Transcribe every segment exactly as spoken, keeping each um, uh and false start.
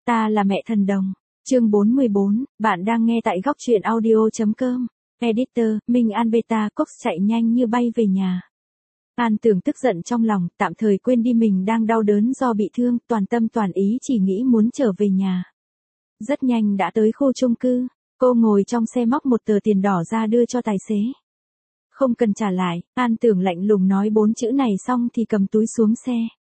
Ta là mẹ thần đồng. Chương bốn mươi bốn, bạn đang nghe tại góc truyện audio.com. Editor, Minh An Beta Cox chạy nhanh như bay về nhà. An Tưởng tức giận trong lòng, tạm thời quên đi mình đang đau đớn do bị thương, toàn tâm toàn ý chỉ nghĩ muốn trở về nhà. Rất nhanh đã tới khu chung cư, cô ngồi trong xe móc một tờ tiền đỏ ra đưa cho tài xế. Không cần trả lại, An Tưởng lạnh lùng nói bốn chữ này xong thì cầm túi xuống xe.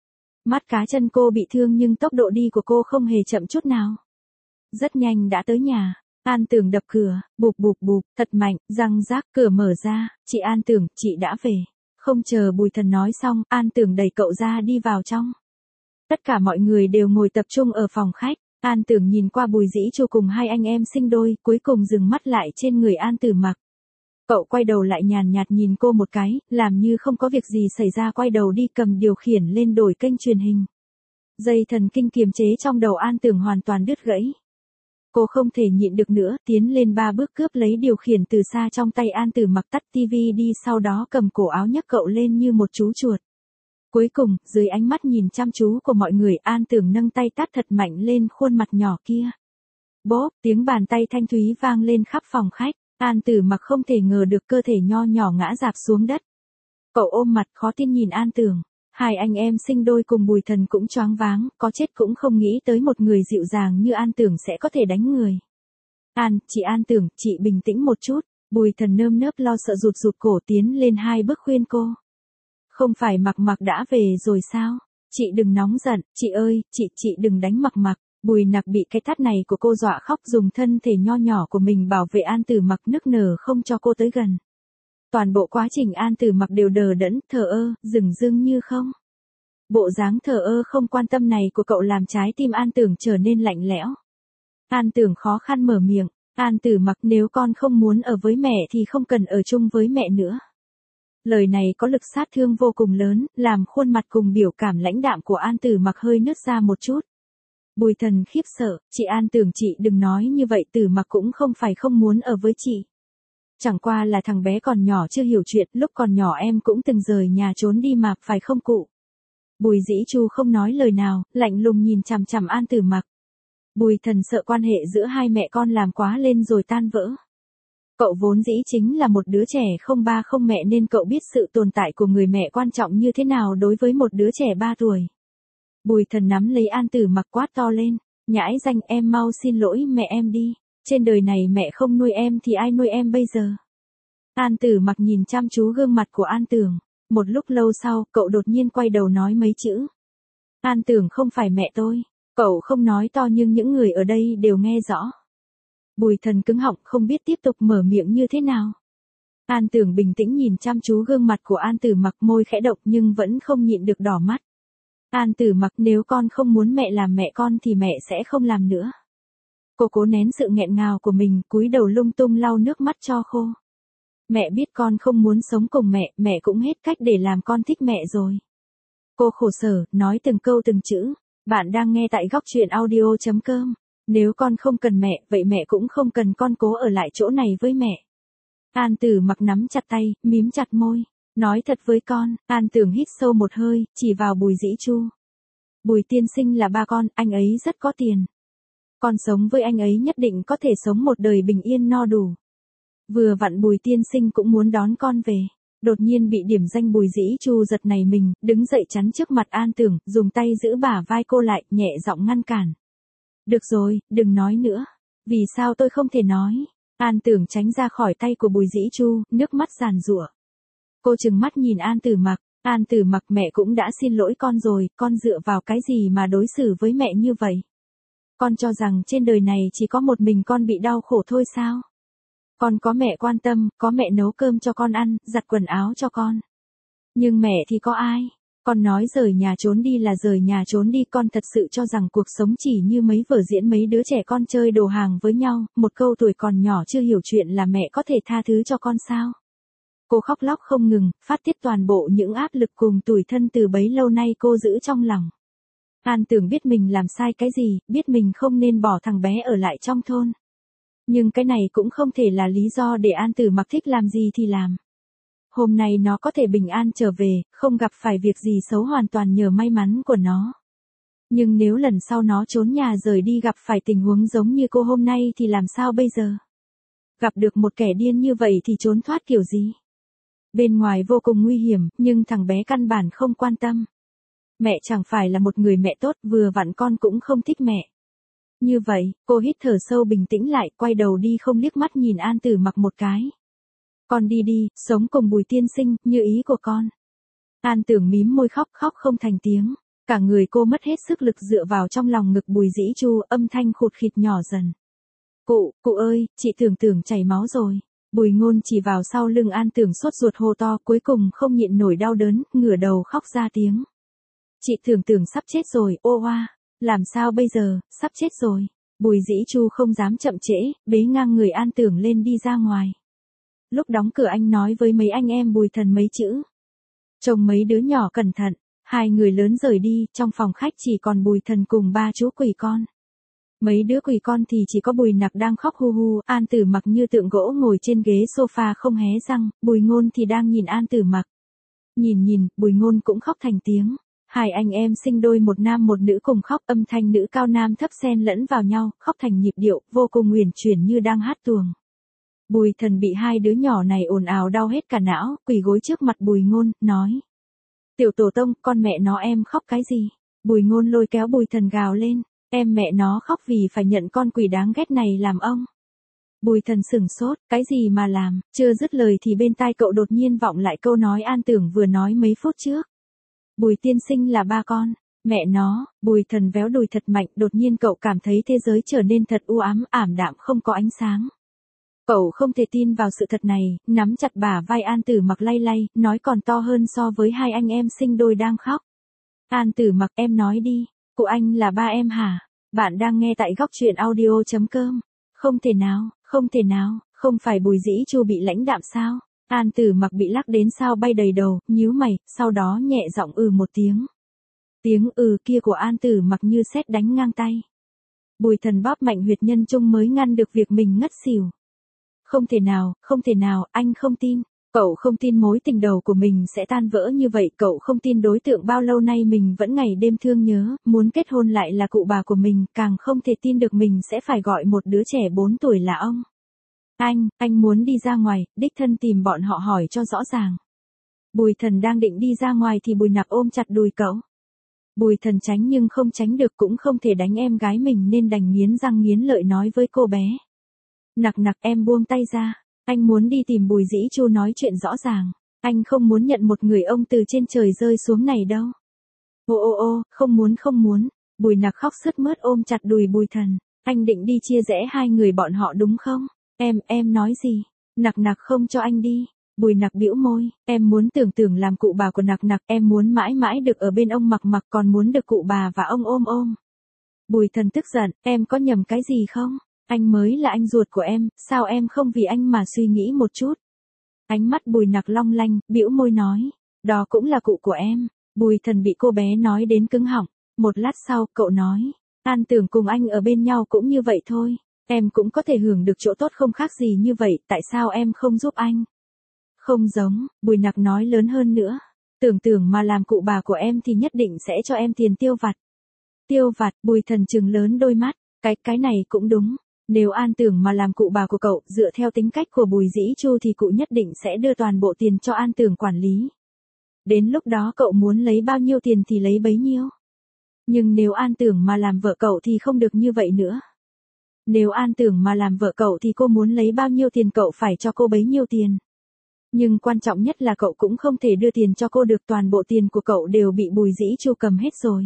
Mắt cá chân cô bị thương nhưng tốc độ đi của cô không hề chậm chút nào. Rất nhanh đã tới nhà, An Tưởng đập cửa, bụp bụp bụp, thật mạnh, răng rác, cửa mở ra, chị An Tưởng, chị đã về. Không chờ Bùi Thần nói xong, An Tưởng đẩy cậu ra đi vào trong. Tất cả mọi người đều ngồi tập trung ở phòng khách, An Tưởng nhìn qua Bùi Dĩ Chu cùng hai anh em sinh đôi, cuối cùng dừng mắt lại trên người An Tử Mặc. Cậu quay đầu lại nhàn nhạt nhìn cô một cái, làm như không có việc gì xảy ra quay đầu đi cầm điều khiển lên đổi kênh truyền hình. Dây thần kinh kiềm chế trong đầu An Tưởng hoàn toàn đứt gãy. Cô không thể nhịn được nữa, tiến lên ba bước cướp lấy điều khiển từ xa trong tay An Tử Mặc, tắt tivi đi, sau đó cầm cổ áo nhấc cậu lên như một chú chuột. Cuối cùng, dưới ánh mắt nhìn chăm chú của mọi người, An Tưởng nâng tay tát thật mạnh lên khuôn mặt nhỏ kia. Bốp, tiếng bàn tay thanh thúy vang lên khắp phòng khách. An Tử Mặc không thể ngờ được cơ thể nho nhỏ ngã rạp xuống đất. Cậu ôm mặt khó tin nhìn An Tưởng. Hai anh em sinh đôi cùng Bùi Thần cũng choáng váng, có chết cũng không nghĩ tới một người dịu dàng như An Tưởng sẽ có thể đánh người. An, chị An Tưởng, chị bình tĩnh một chút. Bùi Thần nơm nớp lo sợ rụt rụt cổ tiến lên hai bước khuyên cô. Không phải Mặc Mặc đã về rồi sao? Chị đừng nóng giận, chị ơi, chị, chị đừng đánh Mặc Mặc. Bùi Nặc bị cái tát này của cô dọa khóc, dùng thân thể nho nhỏ của mình bảo vệ An Tử Mặc, nức nở không cho cô tới gần. Toàn bộ quá trình An Tử Mặc đều đờ đẫn, thờ ơ, dửng dưng như không. Bộ dáng thờ ơ không quan tâm này của cậu làm trái tim An Tưởng trở nên lạnh lẽo. An Tưởng khó khăn mở miệng, An Tử Mặc, nếu con không muốn ở với mẹ thì không cần ở chung với mẹ nữa. Lời này có lực sát thương vô cùng lớn, làm khuôn mặt cùng biểu cảm lãnh đạm của An Tử Mặc hơi nứt ra một chút. Bùi Thần khiếp sợ, chị An Tưởng, chị đừng nói như vậy, Tử Mặc cũng không phải không muốn ở với chị. Chẳng qua là thằng bé còn nhỏ chưa hiểu chuyện, lúc còn nhỏ em cũng từng rời nhà trốn đi mà, phải không cụ? Bùi Dĩ Chu không nói lời nào, lạnh lùng nhìn chằm chằm An Tử Mặc. Bùi Thần sợ quan hệ giữa hai mẹ con làm quá lên rồi tan vỡ. Cậu vốn dĩ chính là một đứa trẻ không ba không mẹ nên cậu biết sự tồn tại của người mẹ quan trọng như thế nào đối với một đứa trẻ ba tuổi. Bùi Thần nắm lấy An Tử Mặc quát to lên, nhãi danh, em mau xin lỗi mẹ em đi, trên đời này mẹ không nuôi em thì ai nuôi em bây giờ? An Tử Mặc nhìn chăm chú gương mặt của An Tưởng, một lúc lâu sau, cậu đột nhiên quay đầu nói mấy chữ. An Tưởng, không phải mẹ tôi. Cậu không nói to nhưng những người ở đây đều nghe rõ. Bùi Thần cứng họng không biết tiếp tục mở miệng như thế nào. An Tưởng bình tĩnh nhìn chăm chú gương mặt của An Tử Mặc, môi khẽ động nhưng vẫn không nhịn được đỏ mắt. An Tử Mặc, nếu con không muốn mẹ làm mẹ con thì mẹ sẽ không làm nữa. Cô cố nén sự nghẹn ngào của mình, cúi đầu lung tung lau nước mắt cho khô. Mẹ biết con không muốn sống cùng mẹ, mẹ cũng hết cách để làm con thích mẹ rồi. Cô khổ sở, nói từng câu từng chữ. Bạn đang nghe tại góc truyện audio.com. Nếu con không cần mẹ, vậy mẹ cũng không cần con cố ở lại chỗ này với mẹ. An Tử Mặc nắm chặt tay, mím chặt môi. Nói thật với con. An Tưởng hít sâu một hơi, chỉ vào Bùi Dĩ Chu. Bùi tiên sinh là ba con, anh ấy rất có tiền. Con sống với anh ấy nhất định có thể sống một đời bình yên no đủ. Vừa vặn Bùi tiên sinh cũng muốn đón con về. Đột nhiên bị điểm danh Bùi Dĩ Chu giật nảy mình, đứng dậy chắn trước mặt An Tưởng, dùng tay giữ bả vai cô lại, nhẹ giọng ngăn cản. Được rồi, đừng nói nữa. Vì sao tôi không thể nói? An Tưởng tránh ra khỏi tay của Bùi Dĩ Chu, nước mắt giàn giụa. Cô trừng mắt nhìn An Tử Mặc. An Tử Mặc, mẹ cũng đã xin lỗi con rồi, con dựa vào cái gì mà đối xử với mẹ như vậy? Con cho rằng trên đời này chỉ có một mình con bị đau khổ thôi sao? Con có mẹ quan tâm, có mẹ nấu cơm cho con ăn, giặt quần áo cho con. Nhưng mẹ thì có ai? Con nói rời nhà trốn đi là rời nhà trốn đi, con thật sự cho rằng cuộc sống chỉ như mấy vở diễn mấy đứa trẻ con chơi đồ hàng với nhau, một câu tuổi còn nhỏ chưa hiểu chuyện là mẹ có thể tha thứ cho con sao? Cô khóc lóc không ngừng, phát tiết toàn bộ những áp lực cùng tủi thân từ bấy lâu nay cô giữ trong lòng. An Tưởng biết mình làm sai cái gì, biết mình không nên bỏ thằng bé ở lại trong thôn. Nhưng cái này cũng không thể là lý do để An Tử Mặc thích làm gì thì làm. Hôm nay nó có thể bình an trở về, không gặp phải việc gì xấu hoàn toàn nhờ may mắn của nó. Nhưng nếu lần sau nó trốn nhà rời đi gặp phải tình huống giống như cô hôm nay thì làm sao bây giờ? Gặp được một kẻ điên như vậy thì trốn thoát kiểu gì? Bên ngoài vô cùng nguy hiểm, nhưng thằng bé căn bản không quan tâm. Mẹ chẳng phải là một người mẹ tốt, vừa vặn con cũng không thích mẹ. Như vậy, cô hít thở sâu bình tĩnh lại, quay đầu đi không liếc mắt nhìn An Tử Mặc một cái. Con đi đi, sống cùng Bùi tiên sinh, như ý của con. An Tưởng mím môi khóc khóc không thành tiếng. Cả người cô mất hết sức lực dựa vào trong lòng ngực Bùi Dĩ Chu, âm thanh khụt khịt nhỏ dần. Cụ, cụ ơi, chị Tưởng Tưởng chảy máu rồi. Bùi Ngôn chỉ vào sau lưng An Tưởng sốt ruột hô to, cuối cùng không nhịn nổi đau đớn, ngửa đầu khóc ra tiếng. Chị Tưởng Tưởng sắp chết rồi, ô oa, làm sao bây giờ, sắp chết rồi. Bùi Dĩ Chu không dám chậm trễ, bế ngang người An Tưởng lên đi ra ngoài. Lúc đóng cửa anh nói với mấy anh em Bùi Thần mấy chữ. Chồng mấy đứa nhỏ cẩn thận, hai người lớn rời đi, trong phòng khách chỉ còn Bùi Thần cùng ba chú quỷ con. Mấy đứa quỷ con thì chỉ có Bùi Nặc đang khóc hu hu, An Tử Mặc như tượng gỗ ngồi trên ghế sofa không hé răng, Bùi Ngôn thì đang nhìn An Tử Mặc. Nhìn nhìn, Bùi Ngôn cũng khóc thành tiếng. Hai anh em sinh đôi một nam một nữ cùng khóc, âm thanh nữ cao nam thấp xen lẫn vào nhau, khóc thành nhịp điệu, vô cùng uyển chuyển như đang hát tuồng. Bùi Thần bị hai đứa nhỏ này ồn ào đau hết cả não, quỳ gối trước mặt Bùi Ngôn, nói. Tiểu tổ tông, con mẹ nó em khóc cái gì? Bùi Ngôn lôi kéo Bùi Thần gào lên, em mẹ nó khóc vì phải nhận con quỷ đáng ghét này làm ông. Bùi Thần sửng sốt, cái gì mà làm, chưa dứt lời thì bên tai cậu đột nhiên vọng lại câu nói An Tưởng vừa nói mấy phút trước. Bùi tiên sinh là ba con, mẹ nó, Bùi Thần véo đùi thật mạnh, đột nhiên cậu cảm thấy thế giới trở nên thật u ám, ảm đạm không có ánh sáng. Cậu không thể tin vào sự thật này, nắm chặt bả vai An Tử Mặc lay lay, nói còn to hơn so với hai anh em sinh đôi đang khóc. An Tử Mặc, em nói đi, cụ anh là ba em hả? Bạn đang nghe tại góc truyện audio chấm com. Không thể nào, không thể nào, không phải Bùi Dĩ Chu bị lãnh đạm sao? An Tử Mặc bị lắc đến sao bay đầy đầu, nhíu mày, sau đó nhẹ giọng ừ một tiếng. Tiếng ừ kia của An Tử Mặc như sét đánh ngang tay. Bùi Thần bóp mạnh huyệt nhân trung mới ngăn được việc mình ngất xỉu. Không thể nào, không thể nào, anh không tin. Cậu không tin mối tình đầu của mình sẽ tan vỡ như vậy, cậu không tin đối tượng bao lâu nay mình vẫn ngày đêm thương nhớ, muốn kết hôn lại là cụ bà của mình, càng không thể tin được mình sẽ phải gọi một đứa trẻ bốn tuổi là ông. Anh, anh muốn đi ra ngoài, đích thân tìm bọn họ hỏi cho rõ ràng. Bùi Thần đang định đi ra ngoài thì Bùi Nặc ôm chặt đùi cậu. Bùi Thần tránh nhưng không tránh được, cũng không thể đánh em gái mình nên đành nghiến răng nghiến lợi nói với cô bé. Nặc Nặc, em buông tay ra, anh muốn đi tìm Bùi Dĩ Chu nói chuyện rõ ràng, anh không muốn nhận một người ông từ trên trời rơi xuống này đâu. Ô ô ô, không muốn không muốn, Bùi Nặc khóc sướt mướt ôm chặt đùi Bùi Thần, anh định đi chia rẽ hai người bọn họ đúng không? Em, em nói gì? Nặc Nặc không cho anh đi. Bùi Nặc bĩu môi, em muốn Tưởng Tưởng làm cụ bà của Nặc Nặc, em muốn mãi mãi được ở bên ông Mặc Mặc, còn muốn được cụ bà và ông ôm ôm. Bùi Thần tức giận, em có nhầm cái gì không? Anh mới là anh ruột của em, sao em không vì anh mà suy nghĩ một chút? Ánh mắt Bùi Nặc long lanh, bĩu môi nói, đó cũng là cụ của em. Bùi Thần bị cô bé nói đến cứng họng. Một lát sau, cậu nói, An Tưởng cùng anh ở bên nhau cũng như vậy thôi. Em cũng có thể hưởng được chỗ tốt không khác gì như vậy, tại sao em không giúp anh? Không giống, Bùi Nặc nói lớn hơn nữa. Tưởng Tưởng mà làm cụ bà của em thì nhất định sẽ cho em tiền tiêu vặt. Tiêu vặt, Bùi Thần trừng lớn đôi mắt, cái, cái này cũng đúng. Nếu An Tưởng mà làm cụ bà của cậu, dựa theo tính cách của Bùi Dĩ Chu thì cụ nhất định sẽ đưa toàn bộ tiền cho An Tưởng quản lý. Đến lúc đó cậu muốn lấy bao nhiêu tiền thì lấy bấy nhiêu. Nhưng nếu An Tưởng mà làm vợ cậu thì không được như vậy nữa. Nếu An Tưởng mà làm vợ cậu thì cô muốn lấy bao nhiêu tiền cậu phải cho cô bấy nhiêu tiền. Nhưng quan trọng nhất là cậu cũng không thể đưa tiền cho cô được, toàn bộ tiền của cậu đều bị Bùi Dĩ Chu cầm hết rồi.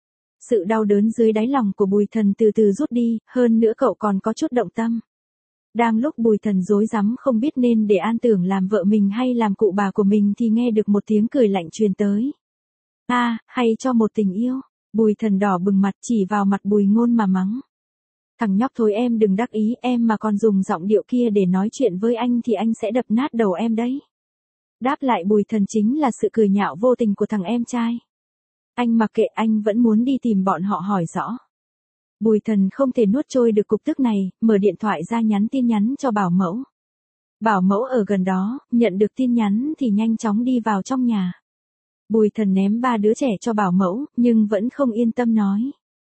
Sự đau đớn dưới đáy lòng của Bùi Thần từ từ rút đi, hơn nữa cậu còn có chút động tâm. Đang lúc Bùi Thần rối rắm không biết nên để An Tưởng làm vợ mình hay làm cụ bà của mình thì nghe được một tiếng cười lạnh truyền tới. A, à, hay cho một tình yêu. Bùi Thần đỏ bừng mặt chỉ vào mặt Bùi Ngôn mà mắng. Thằng nhóc thối, em đừng đắc ý, em mà còn dùng giọng điệu kia để nói chuyện với anh thì anh sẽ đập nát đầu em đấy. Đáp lại Bùi Thần chính là sự cười nhạo vô tình của thằng em trai. Anh mặc kệ, anh vẫn muốn đi tìm bọn họ hỏi rõ. Bùi Thần không thể nuốt trôi được cục tức này, mở điện thoại ra nhắn tin nhắn cho Bảo Mẫu. Bảo Mẫu ở gần đó, nhận được tin nhắn thì nhanh chóng đi vào trong nhà. Bùi Thần ném ba đứa trẻ cho bảo mẫu, nhưng vẫn không yên tâm nói.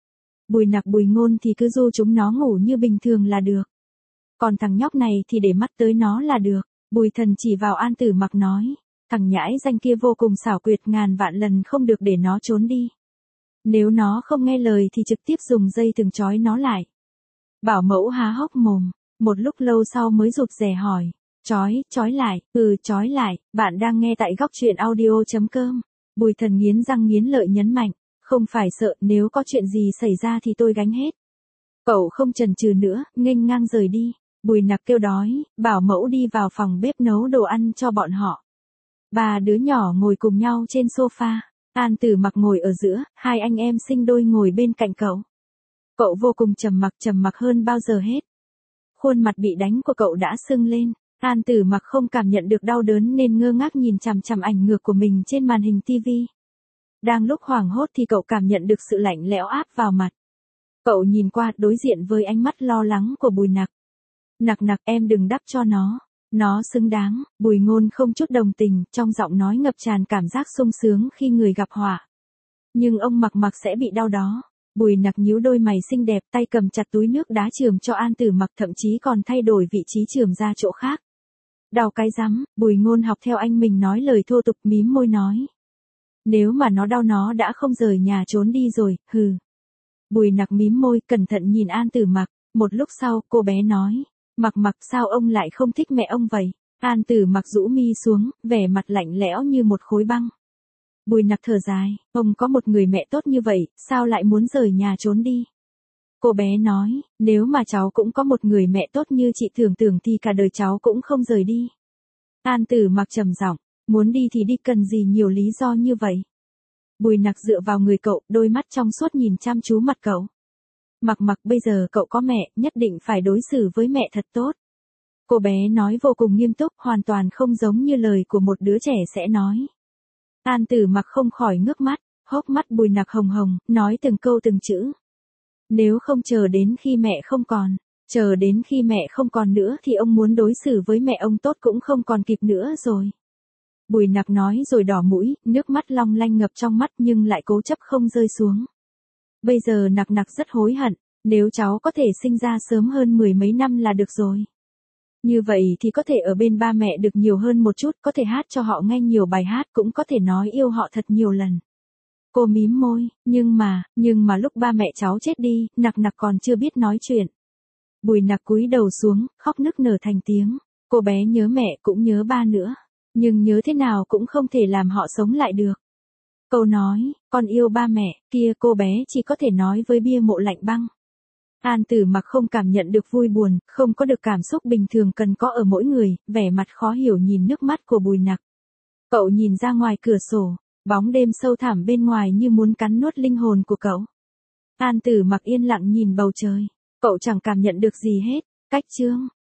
Bùi Nặc Bùi Ngôn thì cứ du chúng nó ngủ như bình thường là được. Còn thằng nhóc này thì để mắt tới nó là được. Bùi Thần chỉ vào An Tử Mặc nói. Thằng nhãi danh kia vô cùng xảo quyệt, ngàn vạn lần không được để nó trốn đi. Nếu nó không nghe lời thì trực tiếp dùng dây thừng trói nó lại. Bảo mẫu há hốc mồm, một lúc lâu sau mới rụt rè hỏi. Trói, trói lại, ừ trói lại, bạn đang nghe tại góc truyện audio.com. Bùi Thần nghiến răng nghiến lợi nhấn mạnh. Không phải sợ, nếu có chuyện gì xảy ra thì tôi gánh hết. Cậu không chần chừ nữa, nghênh ngang rời đi. Bùi Nặc kêu đói, bảo mẫu đi vào phòng bếp nấu đồ ăn cho bọn họ. Ba đứa nhỏ ngồi cùng nhau trên sofa. An Tử Mặc ngồi ở giữa, hai anh em sinh đôi ngồi bên cạnh cậu. Cậu vô cùng trầm mặc trầm mặc hơn bao giờ hết. Khuôn mặt bị đánh của cậu đã sưng lên. An Tử Mặc không cảm nhận được đau đớn nên ngơ ngác nhìn chằm chằm ảnh ngược của mình trên màn hình tivi. Đang lúc hoảng hốt thì cậu cảm nhận được sự lạnh lẽo áp vào mặt. Cậu nhìn qua đối diện với ánh mắt lo lắng của Bùi Nặc. Nặc Nặc, em đừng đắp cho nó. Nó xứng đáng. Bùi Ngôn không chút đồng tình, trong giọng nói ngập tràn cảm giác sung sướng khi người gặp họa. Nhưng ông Mặc Mặc sẽ bị đau đó. Bùi Nặc nhíu đôi mày xinh đẹp, tay cầm chặt túi nước đá chườm cho An Tử Mặc, thậm chí còn thay đổi vị trí chườm ra chỗ khác. Đau cái rắm. Bùi Ngôn học theo anh mình nói lời thô tục, mím môi nói. Nếu mà nó đau nó đã không rời nhà trốn đi rồi, hừ. Bùi Nặc mím môi, cẩn thận nhìn An Tử Mặc. Một lúc sau, cô bé nói. Mặc Mặc, sao ông lại không thích mẹ ông vậy? An Tử Mặc rũ mi xuống, vẻ mặt lạnh lẽo như một khối băng. Bùi Nặc thở dài, ông có một người mẹ tốt như vậy, sao lại muốn rời nhà trốn đi? Cô bé nói, nếu mà cháu cũng có một người mẹ tốt như chị tưởng tưởng thì cả đời cháu cũng không rời đi. An Tử Mặc trầm giọng, muốn đi thì đi, cần gì nhiều lý do như vậy? Bùi Nặc dựa vào người cậu, đôi mắt trong suốt nhìn chăm chú mặt cậu. Mặc Mặc, bây giờ cậu có mẹ, nhất định phải đối xử với mẹ thật tốt. Cô bé nói vô cùng nghiêm túc, hoàn toàn không giống như lời của một đứa trẻ sẽ nói. An Tử Mặc không khỏi ngước mắt, hốc mắt Bùi Nặc hồng hồng, nói từng câu từng chữ. Nếu không chờ đến khi mẹ không còn, chờ đến khi mẹ không còn nữa thì ông muốn đối xử với mẹ ông tốt cũng không còn kịp nữa rồi. Bùi Nặc nói rồi đỏ mũi, nước mắt long lanh ngập trong mắt nhưng lại cố chấp không rơi xuống. Bây giờ Nặc Nặc rất hối hận, nếu cháu có thể sinh ra sớm hơn mười mấy năm là được rồi. Như vậy thì có thể ở bên ba mẹ được nhiều hơn một chút, có thể hát cho họ nghe nhiều bài hát, cũng có thể nói yêu họ thật nhiều lần. Cô mím môi, nhưng mà, nhưng mà lúc ba mẹ cháu chết đi, Nặc Nặc còn chưa biết nói chuyện. Bùi Nặc cúi đầu xuống, khóc nức nở thành tiếng. Cô bé nhớ mẹ cũng nhớ ba nữa, nhưng nhớ thế nào cũng không thể làm họ sống lại được. Câu nói, con yêu ba mẹ, kia cô bé chỉ có thể nói với bia mộ lạnh băng. An Tử Mặc không cảm nhận được vui buồn, không có được cảm xúc bình thường cần có ở mỗi người, vẻ mặt khó hiểu nhìn nước mắt của Bùi Nặc. Cậu nhìn ra ngoài cửa sổ, bóng đêm sâu thẳm bên ngoài như muốn cắn nuốt linh hồn của cậu. An Tử Mặc yên lặng nhìn bầu trời, cậu chẳng cảm nhận được gì hết. Cách chương